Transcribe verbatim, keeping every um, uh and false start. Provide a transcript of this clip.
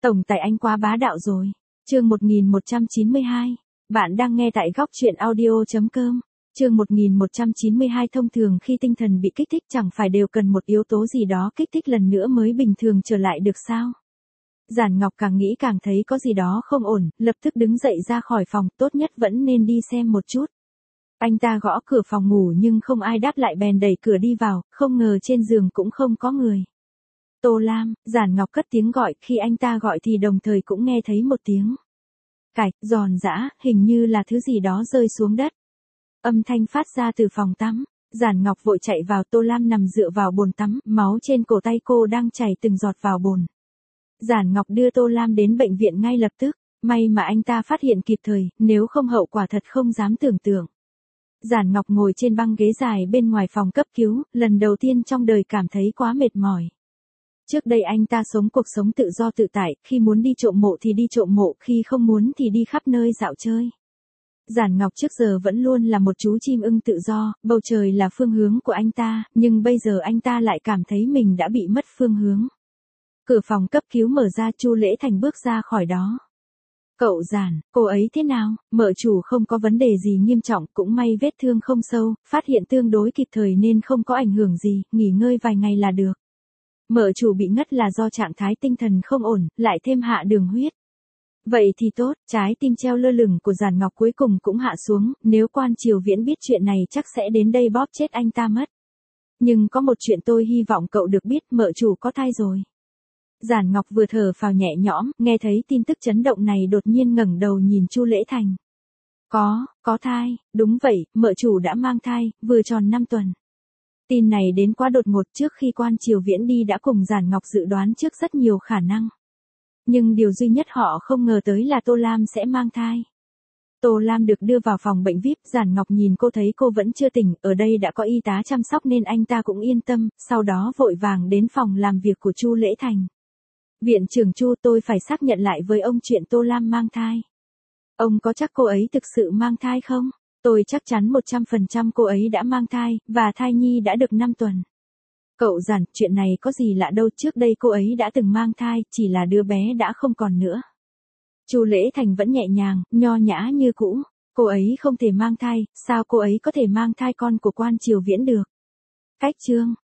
Tổng tài anh quá bá đạo rồi. Chương một nghìn một trăm chín mươi hai. Bạn đang nghe tại góc truyện audio chấm com. Chương một nghìn một trăm chín mươi hai. Thông thường khi tinh thần bị kích thích chẳng phải đều cần một yếu tố gì đó kích thích lần nữa mới bình thường trở lại được sao? Giản Ngọc càng nghĩ càng thấy có gì đó không ổn, lập tức đứng dậy ra khỏi phòng, tốt nhất vẫn nên đi xem một chút. Anh ta gõ cửa phòng ngủ nhưng không ai đáp lại bèn đẩy cửa đi vào, không ngờ trên giường cũng không có người. Tô Lam, Giản Ngọc cất tiếng gọi, khi anh ta gọi thì đồng thời cũng nghe thấy một tiếng cạch, giòn giã, hình như là thứ gì đó rơi xuống đất. Âm thanh phát ra từ phòng tắm, Giản Ngọc vội chạy vào. Tô Lam nằm dựa vào bồn tắm, máu trên cổ tay cô đang chảy từng giọt vào bồn. Giản Ngọc đưa Tô Lam đến bệnh viện ngay lập tức, may mà anh ta phát hiện kịp thời, nếu không hậu quả thật không dám tưởng tượng. Giản Ngọc ngồi trên băng ghế dài bên ngoài phòng cấp cứu, lần đầu tiên trong đời cảm thấy quá mệt mỏi. Trước đây anh ta sống cuộc sống tự do tự tại, khi muốn đi trộm mộ thì đi trộm mộ, khi không muốn thì đi khắp nơi dạo chơi. Giản Ngọc trước giờ vẫn luôn là một chú chim ưng tự do, bầu trời là phương hướng của anh ta, nhưng bây giờ anh ta lại cảm thấy mình đã bị mất phương hướng. Cửa phòng cấp cứu mở ra, Chu Lễ Thành bước ra khỏi đó. Cậu Giản, cô ấy thế nào? Mợ chủ không có vấn đề gì nghiêm trọng, cũng may vết thương không sâu, phát hiện tương đối kịp thời nên không có ảnh hưởng gì, nghỉ ngơi vài ngày là được. Mợ chủ bị ngất là do trạng thái tinh thần không ổn, lại thêm hạ đường huyết. Vậy thì tốt, trái tim treo lơ lửng của Giản Ngọc cuối cùng cũng hạ xuống, nếu Quan Triều Viễn biết chuyện này chắc sẽ đến đây bóp chết anh ta mất. Nhưng có một chuyện tôi hy vọng cậu được biết, mợ chủ có thai rồi. Giản Ngọc vừa thở phào nhẹ nhõm, nghe thấy tin tức chấn động này đột nhiên ngẩng đầu nhìn Chu Lễ Thành. Có, có thai, đúng vậy, mợ chủ đã mang thai, vừa tròn năm tuần. Tin này đến quá đột ngột, trước khi Quan Triều Viễn đi đã cùng Giản Ngọc dự đoán trước rất nhiều khả năng. Nhưng điều duy nhất họ không ngờ tới là Tô Lam sẽ mang thai. Tô Lam được đưa vào phòng bệnh vi ai pi, Giản Ngọc nhìn cô thấy cô vẫn chưa tỉnh, ở đây đã có y tá chăm sóc nên anh ta cũng yên tâm, sau đó vội vàng đến phòng làm việc của Chu Lễ Thành. Viện trưởng Chu, tôi phải xác nhận lại với ông chuyện Tô Lam mang thai. Ông có chắc cô ấy thực sự mang thai không? Tôi chắc chắn một trăm phần trăm cô ấy đã mang thai, và thai nhi đã được năm tuần. Cậu Giản, chuyện này có gì lạ đâu, trước đây cô ấy đã từng mang thai, chỉ là đứa bé đã không còn nữa. Chu Lễ Thành vẫn nhẹ nhàng, nho nhã như cũ. Cô ấy không thể mang thai, sao cô ấy có thể mang thai con của Quan Triều Viễn được? Cách chương,